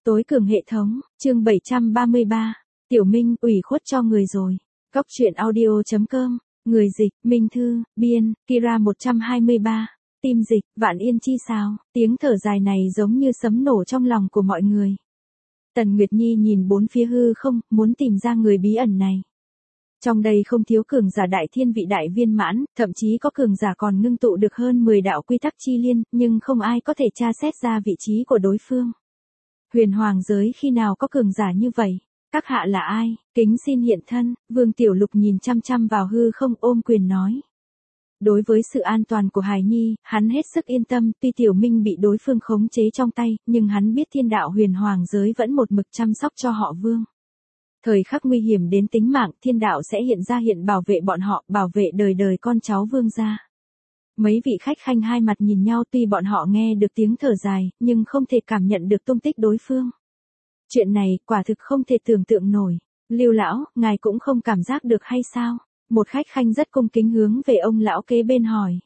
Tối cường hệ thống, chương 733. Tiểu Minh, ủy khuất cho người rồi. Góc truyện audio.com. Người dịch, Minh Thư, biên, Kira 123. Tim dịch, Vạn Yên chi sao. Tiếng thở dài này giống như sấm nổ trong lòng của mọi người. Tần Nguyệt Nhi nhìn bốn phía hư không, muốn tìm ra người bí ẩn này. Trong đây không thiếu cường giả đại thiên vị đại viên mãn, thậm chí có cường giả còn ngưng tụ được hơn 10 đạo quy tắc chi liên, nhưng không ai có thể tra xét ra vị trí của đối phương. Huyền hoàng giới khi nào có cường giả như vậy? Các hạ là ai? Kính xin hiện thân. Vương Tiểu Lục nhìn chăm chăm vào hư không, ôm quyền nói. Đối với sự an toàn của Hải Nhi, hắn hết sức yên tâm, tuy Tiểu Minh bị đối phương khống chế trong tay, nhưng hắn biết thiên đạo huyền hoàng giới vẫn một mực chăm sóc cho họ Vương. Thời khắc nguy hiểm đến tính mạng, thiên đạo sẽ hiện bảo vệ bọn họ, bảo vệ đời đời con cháu Vương gia. Mấy vị khách khanh hai mặt nhìn nhau, tuy bọn họ nghe được tiếng thở dài, nhưng không thể cảm nhận được tung tích đối phương. Chuyện này, quả thực không thể tưởng tượng nổi. Lưu lão, ngài cũng không cảm giác được hay sao? Một khách khanh rất cung kính hướng về ông lão kế bên hỏi.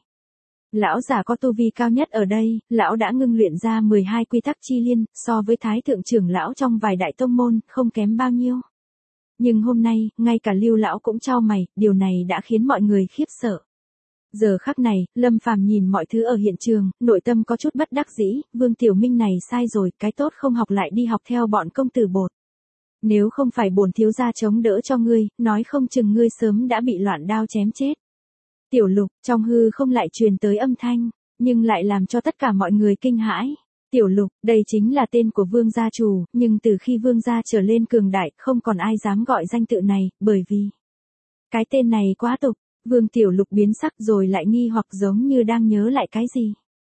Lão giả có tu vi cao nhất ở đây, lão đã ngưng luyện ra 12 quy tắc chi liên, so với thái thượng trưởng lão trong vài đại tông môn, không kém bao nhiêu. Nhưng hôm nay, ngay cả Lưu lão cũng chau mày, điều này đã khiến mọi người khiếp sợ. Giờ khắc này, Lâm Phàm nhìn mọi thứ ở hiện trường, nội tâm có chút bất đắc dĩ, Vương Tiểu Minh này sai rồi, cái tốt không học lại đi học theo bọn công tử bột. Nếu không phải bổn thiếu gia chống đỡ cho ngươi, nói không chừng ngươi sớm đã bị loạn đao chém chết. Tiểu Lục, trong hư không lại truyền tới âm thanh, nhưng lại làm cho tất cả mọi người kinh hãi. Tiểu Lục, đây chính là tên của Vương gia chủ, nhưng từ khi Vương gia trở lên cường đại, không còn ai dám gọi danh tự này, bởi vì cái tên này quá tục. Vương Tiểu Lục biến sắc rồi lại nghi hoặc giống như đang nhớ lại cái gì.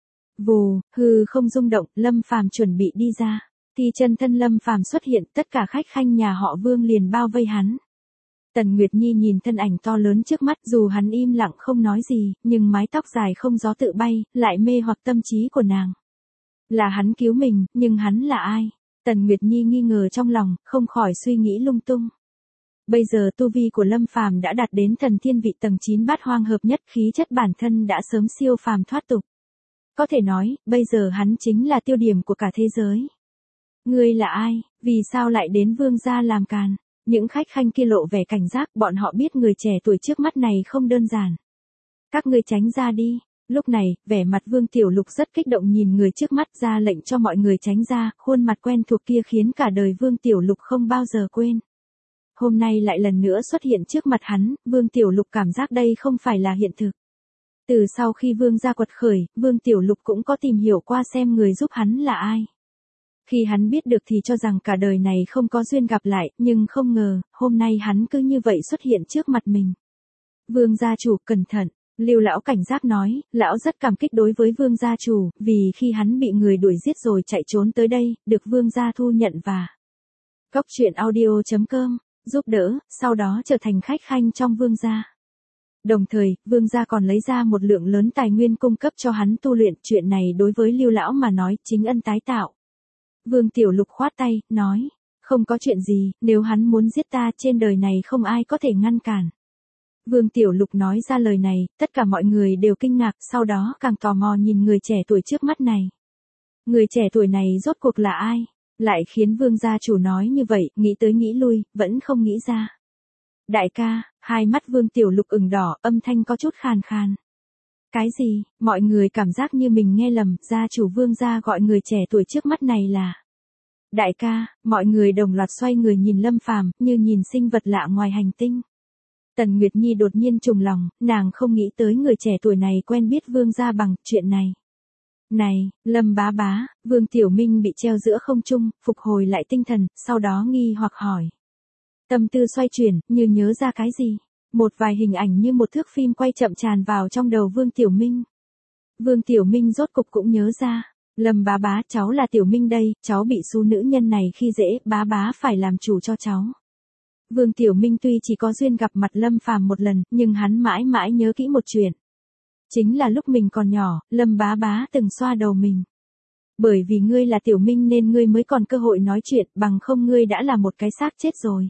Vù, hư không rung động, Lâm Phàm chuẩn bị đi ra. Thì chân thân Lâm Phàm xuất hiện, tất cả khách khanh nhà họ Vương liền bao vây hắn. Tần Nguyệt Nhi nhìn thân ảnh to lớn trước mắt, dù hắn im lặng không nói gì, nhưng mái tóc dài không gió tự bay, lại mê hoặc tâm trí của nàng. Là hắn cứu mình, nhưng hắn là ai? Tần Nguyệt Nhi nghi ngờ trong lòng, không khỏi suy nghĩ lung tung. Bây giờ tu vi của Lâm Phàm đã đạt đến thần thiên vị tầng 9 bát hoang hợp nhất, khí chất bản thân đã sớm siêu phàm thoát tục. Có thể nói, bây giờ hắn chính là tiêu điểm của cả thế giới. Ngươi là ai? Vì sao lại đến Vương gia làm càn? Những khách khanh kia lộ vẻ cảnh giác, bọn họ biết người trẻ tuổi trước mắt này không đơn giản. Các ngươi tránh ra đi. Lúc này, vẻ mặt Vương Tiểu Lục rất kích động nhìn người trước mắt, ra lệnh cho mọi người tránh ra, khuôn mặt quen thuộc kia khiến cả đời Vương Tiểu Lục không bao giờ quên. Hôm nay lại lần nữa xuất hiện trước mặt hắn, Vương Tiểu Lục cảm giác đây không phải là hiện thực. Từ sau khi Vương gia quật khởi, Vương Tiểu Lục cũng có tìm hiểu qua xem người giúp hắn là ai. Khi hắn biết được thì cho rằng cả đời này không có duyên gặp lại, nhưng không ngờ, hôm nay hắn cứ như vậy xuất hiện trước mặt mình. Vương gia chủ, cẩn thận. Lưu lão cảnh giác nói, lão rất cảm kích đối với Vương gia chủ, vì khi hắn bị người đuổi giết rồi chạy trốn tới đây, được Vương gia thu nhận và Góc truyện audio.com giúp đỡ, sau đó trở thành khách khanh trong Vương gia. Đồng thời, Vương gia còn lấy ra một lượng lớn tài nguyên cung cấp cho hắn tu luyện, chuyện này đối với Lưu lão mà nói, chính ân tái tạo. Vương Tiểu Lục khoát tay, nói, không có chuyện gì, nếu hắn muốn giết ta trên đời này không ai có thể ngăn cản. Vương Tiểu Lục nói ra lời này, tất cả mọi người đều kinh ngạc, sau đó càng tò mò nhìn người trẻ tuổi trước mắt này. Người trẻ tuổi này rốt cuộc là ai? Lại khiến Vương gia chủ nói như vậy, nghĩ tới nghĩ lui, vẫn không nghĩ ra. Đại ca, hai mắt Vương Tiểu Lục ửng đỏ, âm thanh có chút khàn khàn. Cái gì? Mọi người cảm giác như mình nghe lầm, gia chủ Vương gia gọi người trẻ tuổi trước mắt này là đại ca. Mọi người đồng loạt xoay người nhìn Lâm Phàm, như nhìn sinh vật lạ ngoài hành tinh. Tần Nguyệt Nhi đột nhiên trùng lòng, nàng không nghĩ tới người trẻ tuổi này quen biết Vương gia bằng chuyện này. Này, Lâm bá bá, Vương Tiểu Minh bị treo giữa không trung, phục hồi lại tinh thần, sau đó nghi hoặc hỏi. Tâm tư xoay chuyển, như nhớ ra cái gì. Một vài hình ảnh như một thước phim quay chậm tràn vào trong đầu Vương Tiểu Minh. Vương Tiểu Minh rốt cục cũng nhớ ra. Lâm bá bá, cháu là Tiểu Minh đây, cháu bị su nữ nhân này khi dễ, bá bá phải làm chủ cho cháu. Vương Tiểu Minh tuy chỉ có duyên gặp mặt Lâm Phàm một lần, nhưng hắn mãi mãi nhớ kỹ một chuyện. Chính là lúc mình còn nhỏ, Lâm bá bá từng xoa đầu mình. Bởi vì ngươi là Tiểu Minh nên ngươi mới còn cơ hội nói chuyện, bằng không ngươi đã là một cái xác chết rồi.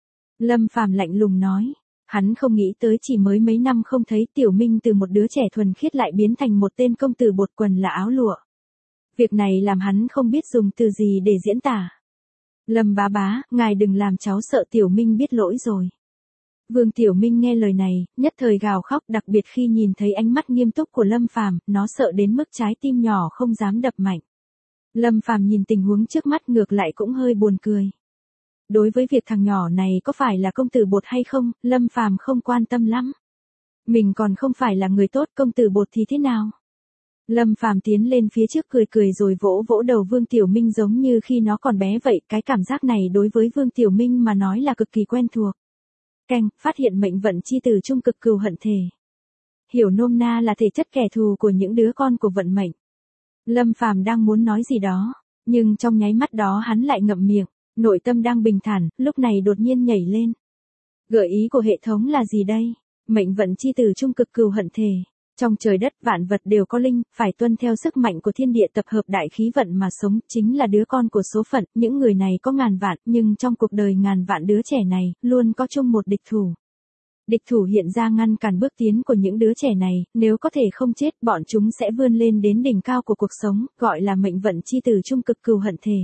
Lâm Phàm lạnh lùng nói. Hắn không nghĩ tới chỉ mới mấy năm không thấy Tiểu Minh từ một đứa trẻ thuần khiết lại biến thành một tên công tử bột quần là áo lụa. Việc này làm hắn không biết dùng từ gì để diễn tả. Lâm bá bá, ngài đừng làm cháu sợ, Tiểu Minh biết lỗi rồi. Vương Tiểu Minh nghe lời này, nhất thời gào khóc, đặc biệt khi nhìn thấy ánh mắt nghiêm túc của Lâm Phàm, nó sợ đến mức trái tim nhỏ không dám đập mạnh. Lâm Phàm nhìn tình huống trước mắt ngược lại cũng hơi buồn cười. Đối với việc thằng nhỏ này có phải là công tử bột hay không, Lâm Phàm không quan tâm lắm. Mình còn không phải là người tốt, công tử bột thì thế nào? Lâm Phàm tiến lên phía trước cười cười rồi vỗ vỗ đầu Vương Tiểu Minh giống như khi nó còn bé vậy, cái cảm giác này đối với Vương Tiểu Minh mà nói là cực kỳ quen thuộc. Canh, phát hiện mệnh vận chi tử trung cực cừu hận thể. Hiểu nôm na là thể chất kẻ thù của những đứa con của vận mệnh. Lâm Phàm đang muốn nói gì đó, nhưng trong nháy mắt đó hắn lại ngậm miệng, nội tâm đang bình thản, lúc này đột nhiên nhảy lên. Gợi ý của hệ thống là gì đây? Mệnh vận chi tử trung cực cừu hận thể. Trong trời đất vạn vật đều có linh, phải tuân theo sức mạnh của thiên địa tập hợp đại khí vận mà sống, chính là đứa con của số phận, những người này có ngàn vạn, nhưng trong cuộc đời ngàn vạn đứa trẻ này, luôn có chung một địch thủ. Địch thủ hiện ra ngăn cản bước tiến của những đứa trẻ này, nếu có thể không chết, bọn chúng sẽ vươn lên đến đỉnh cao của cuộc sống, gọi là mệnh vận chi tử trung cực cừu hận thể.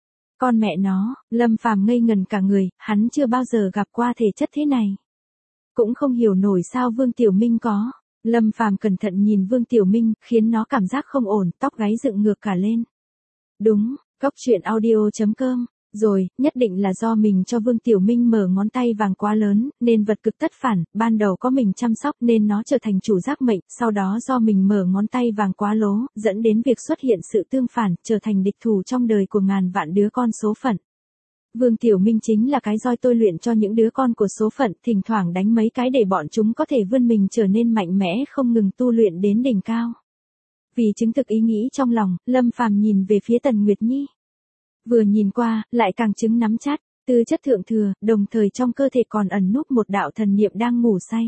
Con mẹ nó, Lâm Phàm ngây ngần cả người, hắn chưa bao giờ gặp qua thể chất thế này. Cũng không hiểu nổi sao Vương Tiểu Minh có. Lâm Phàm cẩn thận nhìn Vương Tiểu Minh, khiến nó cảm giác không ổn, tóc gáy dựng ngược cả lên. Đúng, Cóc Truyện Audio.com. Rồi, nhất định là do mình cho Vương Tiểu Minh mở ngón tay vàng quá lớn, nên vật cực tất phản, ban đầu có mình chăm sóc nên nó trở thành chủ giác mệnh, sau đó do mình mở ngón tay vàng quá lố, dẫn đến việc xuất hiện sự tương phản, trở thành địch thủ trong đời của ngàn vạn đứa con số phận. Vương Tiểu Minh chính là cái roi tôi luyện cho những đứa con của số phận, thỉnh thoảng đánh mấy cái để bọn chúng có thể vươn mình trở nên mạnh mẽ, không ngừng tu luyện đến đỉnh cao. Vì chứng thực ý nghĩ trong lòng, Lâm Phàm nhìn về phía Tần Nguyệt Nhi. Vừa nhìn qua, lại càng chứng nắm chắc, tư chất thượng thừa, đồng thời trong cơ thể còn ẩn núp một đạo thần niệm đang ngủ say.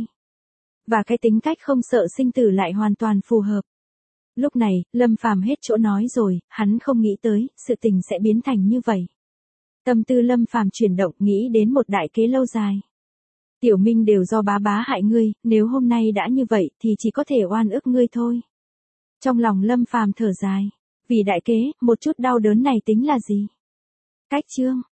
Và cái tính cách không sợ sinh tử lại hoàn toàn phù hợp. Lúc này, Lâm Phàm hết chỗ nói rồi, hắn không nghĩ tới, sự tình sẽ biến thành như vậy. Tâm tư Lâm Phàm chuyển động, nghĩ đến một đại kế lâu dài. Tiểu Minh đều do bá bá hại ngươi, nếu hôm nay đã như vậy thì chỉ có thể oan ức ngươi thôi. Trong lòng Lâm Phàm thở dài, vì đại kế, một chút đau đớn này tính là gì? Cách chương